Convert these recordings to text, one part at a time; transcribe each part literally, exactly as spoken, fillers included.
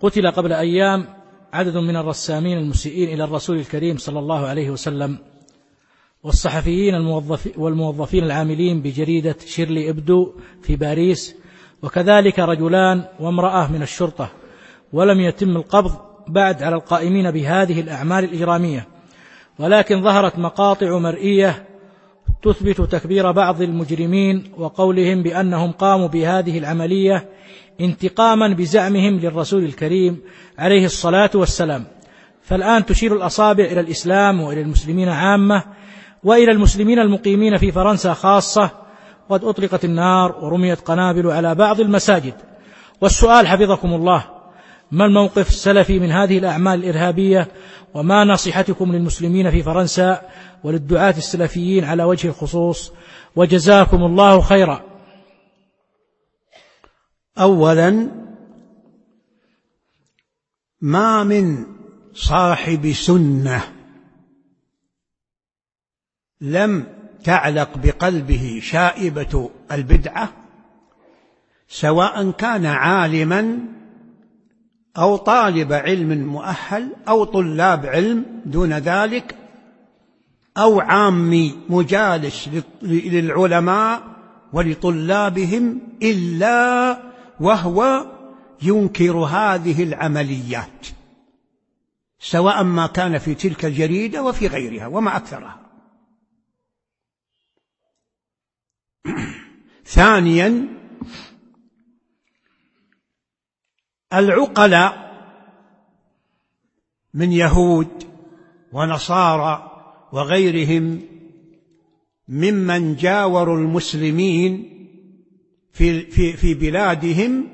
قتل قبل أيام عدد من الرسامين المسيئين إلى الرسول الكريم صلى الله عليه وسلم، والصحفيين والموظفين العاملين بجريدة شيرلي إبدو في باريس، وكذلك رجلان وامرأة من الشرطة، ولم يتم القبض بعد على القائمين بهذه الأعمال الإجرامية، ولكن ظهرت مقاطع مرئية تثبت تكبير بعض المجرمين وقولهم بأنهم قاموا بهذه العملية انتقاما بزعمهم للرسول الكريم عليه الصلاة والسلام. فالآن تشير الأصابع إلى الإسلام وإلى المسلمين عامة وإلى المسلمين المقيمين في فرنسا خاصة. قد أطلقت النار ورميت قنابل على بعض المساجد. والسؤال حفظكم الله: ما الموقف السلفي من هذه الأعمال الإرهابية؟ وما نصيحتكم للمسلمين في فرنسا وللدعاة السلفيين على وجه الخصوص؟ وجزاكم الله خيرا. أولا، ما من صاحب سنة لم تعلق بقلبه شائبة البدعة، سواء كان عالما أو طالب علم مؤهل أو طلاب علم دون ذلك، أو عامي مجالس للعلماء ولطلابهم، إلا وهو ينكر هذه العمليات، سواء ما كان في تلك الجريدة وفي غيرها وما أكثرها. ثانيا، العقلاء من يهود ونصارى وغيرهم ممن جاوروا المسلمين في, في, في بلادهم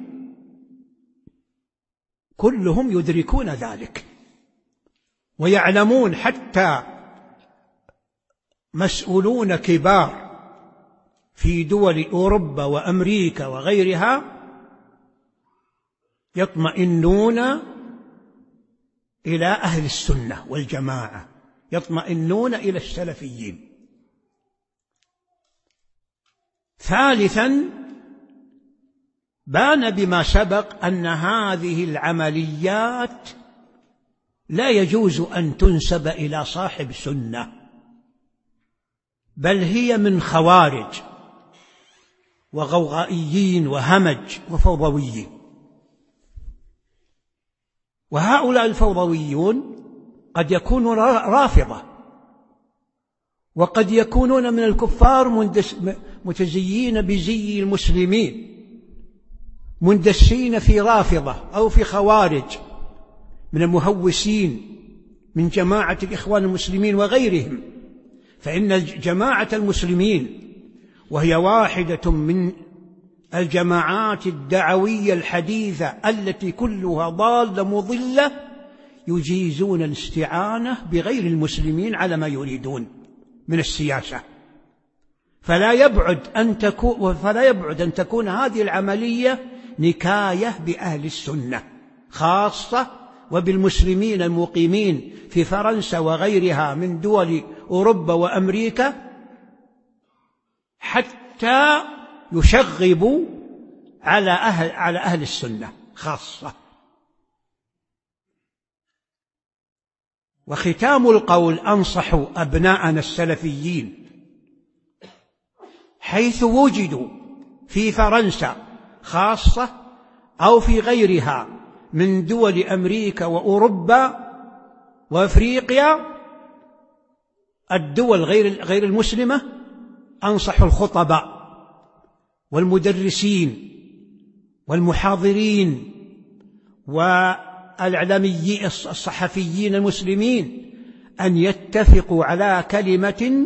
كلهم يدركون ذلك ويعلمون، حتى مسؤولون كبار في دول أوروبا وأمريكا وغيرها يطمئنون إلى أهل السنة والجماعة، يطمئنون إلى السلفيين. ثالثا، بان بما سبق أن هذه العمليات لا يجوز أن تنسب إلى صاحب سنة، بل هي من خوارج وغوغائيين وهمج وفوضويين. وهؤلاء الفوضويون قد يكونوا رافضة، وقد يكونون من الكفار متزيين بزي المسلمين، مندسين في رافضة أو في خوارج من المهوسين من جماعة الإخوان المسلمين وغيرهم. فإن جماعة المسلمين، وهي واحدة من الجماعات الدعوية الحديثة التي كلها ضالة مضلة، يجيزون الاستعانة بغير المسلمين على ما يريدون من السياسة. فلا يبعد أن تكون فلا يبعد أن تكون هذه العملية نكاية بأهل السنة خاصة، وبالمسلمين المقيمين في فرنسا وغيرها من دول أوروبا وأمريكا، حتى يشغبوا على أهل, على أهل السنة خاصة. وختام القول: أنصح أبناءنا السلفيين حيث وجدوا في فرنسا خاصة أو في غيرها من دول أمريكا وأوروبا وأفريقيا، الدول غير غير المسلمة، أنصح الخطباء والمدرسين والمحاضرين والإعلاميين الصحفيين المسلمين أن يتفقوا على كلمة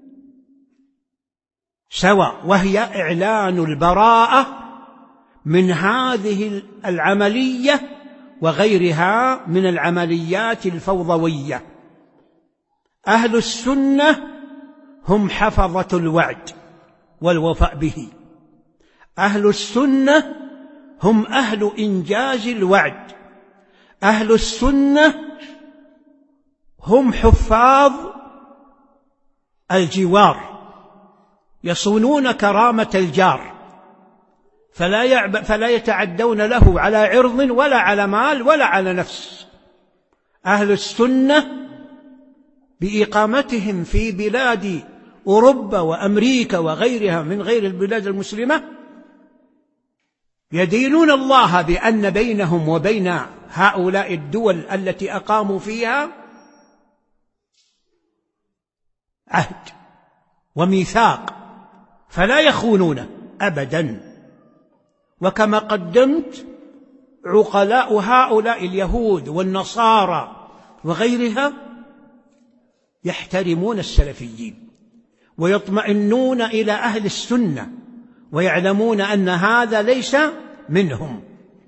سواء، وهي إعلان البراءة من هذه العملية وغيرها من العمليات الفوضوية. أهل السنة هم حفظة الوعد والوفاء به، أهل السنة هم أهل إنجاز الوعد، أهل السنة هم حفاظ الجوار، يصونون كرامة الجار، فلا, يعب فلا يتعدون له على عرض ولا على مال ولا على نفس. أهل السنة بإقامتهم في بلاد أوروبا وأمريكا وغيرها من غير البلاد المسلمة يدينون الله بأن بينهم وبين هؤلاء الدول التي أقاموا فيها عهد وميثاق، فلا يخونونه أبدا. وكما قدمت، عقلاء هؤلاء اليهود والنصارى وغيرها يحترمون السلفيين ويطمئنون إلى أهل السنة ويعلمون أن هذا ليس منهم.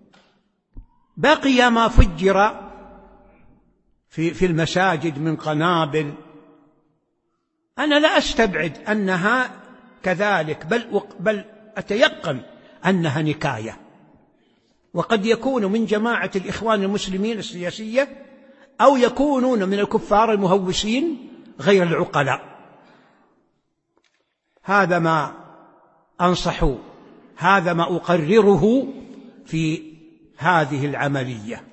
بقي ما فجر في في المساجد من قنابل، أنا لا أستبعد أنها كذلك، بل بل أتيقن أنها نكاية، وقد يكون من جماعة الإخوان المسلمين السياسية أو يكونون من الكفار المهوسين غير العقلاء. هذا ما أنصح، هذا ما أقرره في هذه العملية.